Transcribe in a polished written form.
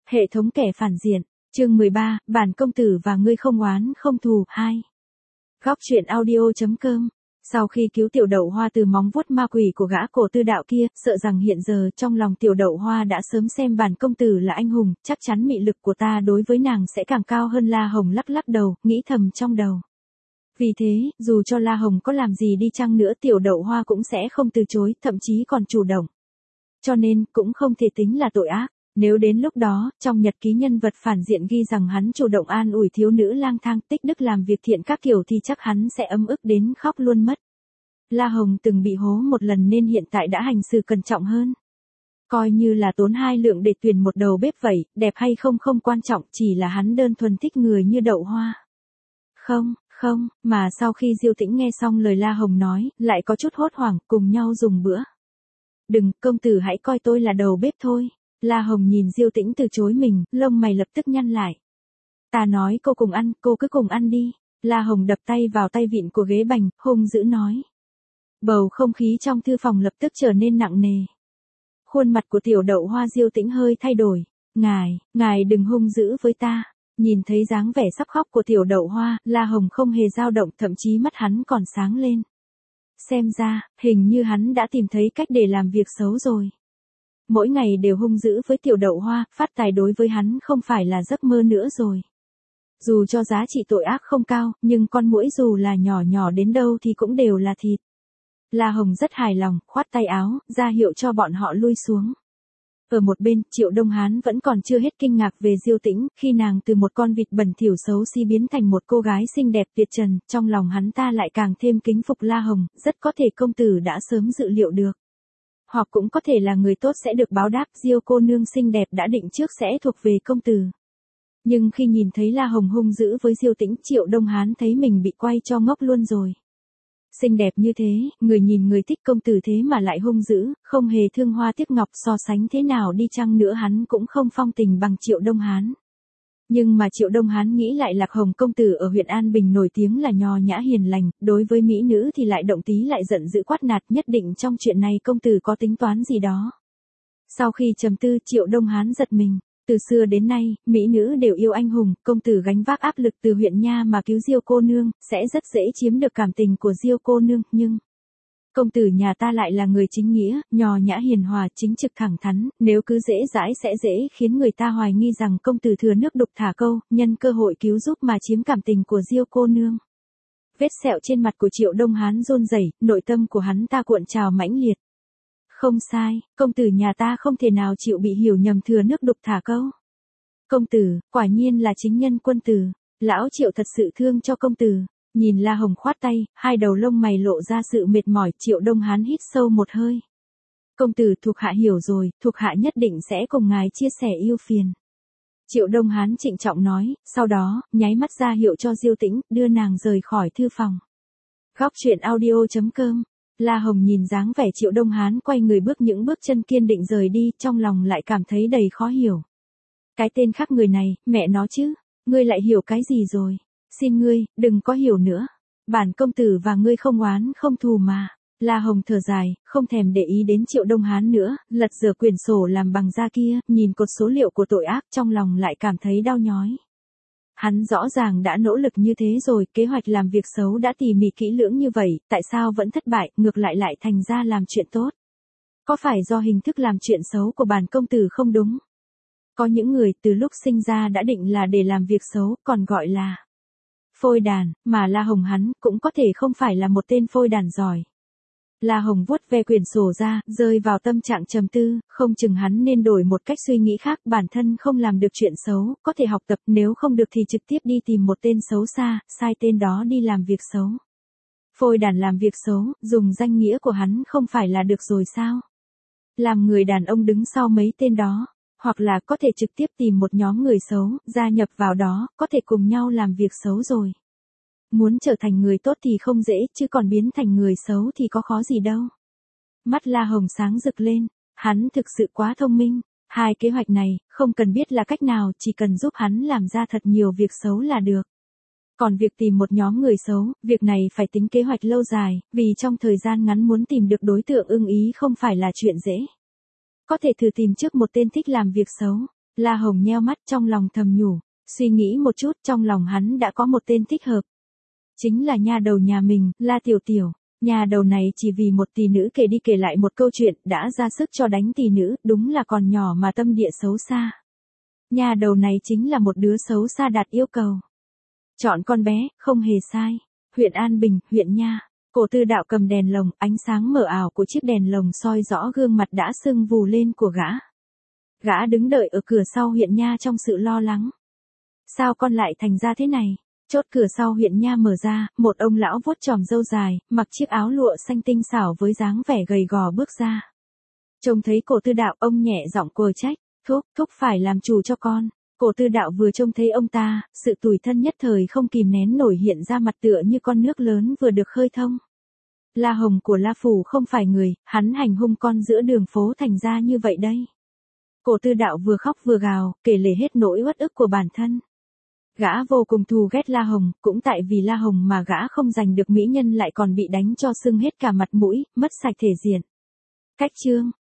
Hệ thống kẻ phản diện, chương 13, bản công tử và ngươi không oán không thù, 2. Góc truyện audio.com. Sau khi cứu tiểu đậu hoa từ móng vuốt ma quỷ của gã cổ tư đạo kia, sợ rằng hiện giờ trong lòng tiểu đậu hoa đã sớm xem bản công tử là anh hùng, chắc chắn mị lực của ta đối với nàng sẽ càng cao hơn. La Hồng lắc lắc đầu, nghĩ thầm trong đầu. Vì thế, dù cho La Hồng có làm gì đi chăng nữa tiểu đậu hoa cũng sẽ không từ chối, thậm chí còn chủ động. Cho nên, cũng không thể tính là tội ác. Nếu đến lúc đó, trong nhật ký nhân vật phản diện ghi rằng hắn chủ động an ủi thiếu nữ lang thang tích đức làm việc thiện các kiểu thì chắc hắn sẽ ấm ức đến khóc luôn mất. La Hồng từng bị hố một lần nên hiện tại đã hành xử cẩn trọng hơn. Coi như là tốn 2 lượng để tuyển một đầu bếp vậy, đẹp hay không không quan trọng, chỉ là hắn đơn thuần thích người như đậu hoa. Không, mà sau khi Diêu Tĩnh nghe xong lời La Hồng nói, lại có chút hốt hoảng, cùng nhau dùng bữa. Đừng, công tử hãy coi tôi là đầu bếp thôi. La Hồng nhìn Diêu Tĩnh từ chối mình, lông mày lập tức nhăn lại. Ta nói cô cùng ăn, cô cứ cùng ăn đi. La Hồng đập tay vào tay vịn của ghế bành, hung dữ nói. Bầu không khí trong thư phòng lập tức trở nên nặng nề. Khuôn mặt của tiểu đậu hoa Diêu Tĩnh hơi thay đổi. Ngài đừng hung dữ với ta. Nhìn thấy dáng vẻ sắp khóc của tiểu đậu hoa, La Hồng không hề dao động, thậm chí mắt hắn còn sáng lên. Xem ra, hình như hắn đã tìm thấy cách để làm việc xấu rồi. Mỗi ngày đều hung dữ với tiểu đậu hoa, phát tài đối với hắn không phải là giấc mơ nữa rồi. Dù cho giá trị tội ác không cao, nhưng con muỗi dù là nhỏ đến đâu thì cũng đều là thịt. La Hồng rất hài lòng, khoát tay áo, ra hiệu cho bọn họ lui xuống. Ở một bên, Triệu Đông Hán vẫn còn chưa hết kinh ngạc về Diêu Tĩnh, khi nàng từ một con vịt bẩn thỉu xấu xí biến thành một cô gái xinh đẹp tuyệt trần, trong lòng hắn ta lại càng thêm kính phục La Hồng, rất có thể công tử đã sớm dự liệu được. Hoặc cũng có thể là người tốt sẽ được báo đáp, Diêu cô nương xinh đẹp đã định trước sẽ thuộc về công tử. Nhưng khi nhìn thấy La Hồng hung dữ với Diêu Tĩnh, Triệu Đông Hán thấy mình bị quay cho ngốc luôn rồi. Xinh đẹp như thế, người nhìn người thích công tử thế mà lại hung dữ, không hề thương hoa tiếc ngọc, so sánh thế nào đi chăng nữa hắn cũng không phong tình bằng Triệu Đông Hán. Nhưng mà Triệu Đông Hán nghĩ lại Lạc Hồng công tử ở huyện An Bình nổi tiếng là nho nhã hiền lành, đối với mỹ nữ thì lại động tí lại giận dữ quát nạt, nhất định trong chuyện này công tử có tính toán gì đó. Sau khi trầm tư, Triệu Đông Hán giật mình. Từ xưa đến nay, mỹ nữ đều yêu anh hùng, công tử gánh vác áp lực từ huyện nha mà cứu Diêu cô nương, sẽ rất dễ chiếm được cảm tình của Diêu cô nương, nhưng công tử nhà ta lại là người chính nghĩa, nho nhã hiền hòa, chính trực thẳng thắn, nếu cứ dễ dãi sẽ dễ khiến người ta hoài nghi rằng công tử thừa nước đục thả câu, nhân cơ hội cứu giúp mà chiếm cảm tình của Diêu cô nương. Vết sẹo trên mặt của Triệu Đông Hán run rẩy, nội tâm của hắn ta cuộn trào mãnh liệt. Không sai, công tử nhà ta không thể nào chịu bị hiểu nhầm thừa nước đục thả câu. Công tử, quả nhiên là chính nhân quân tử, lão Triệu thật sự thương cho công tử. Nhìn La Hồng khoát tay, hai đầu lông mày lộ ra sự mệt mỏi, Triệu Đông Hán hít sâu một hơi. Công tử, thuộc hạ hiểu rồi, thuộc hạ nhất định sẽ cùng ngài chia sẻ ưu phiền. Triệu Đông Hán trịnh trọng nói, sau đó, nháy mắt ra hiệu cho Diêu Tĩnh, đưa nàng rời khỏi thư phòng. Góc truyện audio.com. La Hồng nhìn dáng vẻ Triệu Đông Hán quay người bước những bước chân kiên định rời đi, trong lòng lại cảm thấy đầy khó hiểu. Cái tên khác người này, mẹ nó chứ, ngươi lại hiểu cái gì rồi? Xin ngươi, đừng có hiểu nữa. Bản công tử và ngươi không oán không thù mà. La Hồng thở dài, không thèm để ý đến Triệu Đông Hán nữa, lật dở quyển sổ làm bằng da kia, nhìn cột số liệu của tội ác, trong lòng lại cảm thấy đau nhói. Hắn rõ ràng đã nỗ lực như thế rồi, kế hoạch làm việc xấu đã tỉ mỉ kỹ lưỡng như vậy, tại sao vẫn thất bại, ngược lại thành ra làm chuyện tốt? Có phải do hình thức làm chuyện xấu của bản công tử không đúng? Có những người từ lúc sinh ra đã định là để làm việc xấu, còn gọi là phôi đàn, mà La Hồng hắn cũng có thể không phải là một tên phôi đàn giỏi. La Hồng vuốt ve quyển sổ ra, rơi vào tâm trạng trầm tư, không chừng hắn nên đổi một cách suy nghĩ khác, bản thân không làm được chuyện xấu, có thể học tập, nếu không được thì trực tiếp đi tìm một tên xấu xa, sai tên đó đi làm việc xấu. Phôi đàn làm việc xấu, dùng danh nghĩa của hắn không phải là được rồi sao? Làm người đàn ông đứng sau mấy tên đó, hoặc là có thể trực tiếp tìm một nhóm người xấu, gia nhập vào đó, có thể cùng nhau làm việc xấu rồi. Muốn trở thành người tốt thì không dễ, chứ còn biến thành người xấu thì có khó gì đâu. Mắt La Hồng sáng rực lên, hắn thực sự quá thông minh. Hai kế hoạch này, không cần biết là cách nào, chỉ cần giúp hắn làm ra thật nhiều việc xấu là được. Còn việc tìm một nhóm người xấu, việc này phải tính kế hoạch lâu dài, vì trong thời gian ngắn muốn tìm được đối tượng ưng ý không phải là chuyện dễ. Có thể thử tìm trước một tên thích làm việc xấu. La Hồng nheo mắt trong lòng thầm nhủ, suy nghĩ một chút trong lòng hắn đã có một tên thích hợp. Chính là nha đầu nhà mình, La Tiểu Tiểu. Nhà đầu này chỉ vì một tỷ nữ kể đi kể lại một câu chuyện đã ra sức cho đánh tỷ nữ, đúng là còn nhỏ mà tâm địa xấu xa. Nhà đầu này chính là một đứa xấu xa đạt yêu cầu. Chọn con bé, không hề sai. Huyện An Bình, huyện Nha. Cổ Tư Đạo cầm đèn lồng, ánh sáng mờ ảo của chiếc đèn lồng soi rõ gương mặt đã sưng vù lên của gã. Gã đứng đợi ở cửa sau huyện Nha trong sự lo lắng. Sao con lại thành ra thế này? Chốt cửa sau huyện Nha mở ra, một ông lão vuốt chòm râu dài, mặc chiếc áo lụa xanh tinh xảo với dáng vẻ gầy gò bước ra. Trông thấy Cổ Tư Đạo, ông nhẹ giọng quờ trách, thúc phải làm chủ cho con. Cổ Tư Đạo vừa trông thấy ông ta, sự tủi thân nhất thời không kìm nén nổi hiện ra mặt tựa như con nước lớn vừa được khơi thông. La Hồng của La Phủ không phải người, hắn hành hung con giữa đường phố thành ra như vậy đây. Cổ Tư Đạo vừa khóc vừa gào, kể lể hết nỗi uất ức của bản thân. Gã vô cùng thù ghét La Hồng, cũng tại vì La Hồng mà gã không giành được mỹ nhân lại còn bị đánh cho sưng hết cả mặt mũi, mất sạch thể diện. Cách chương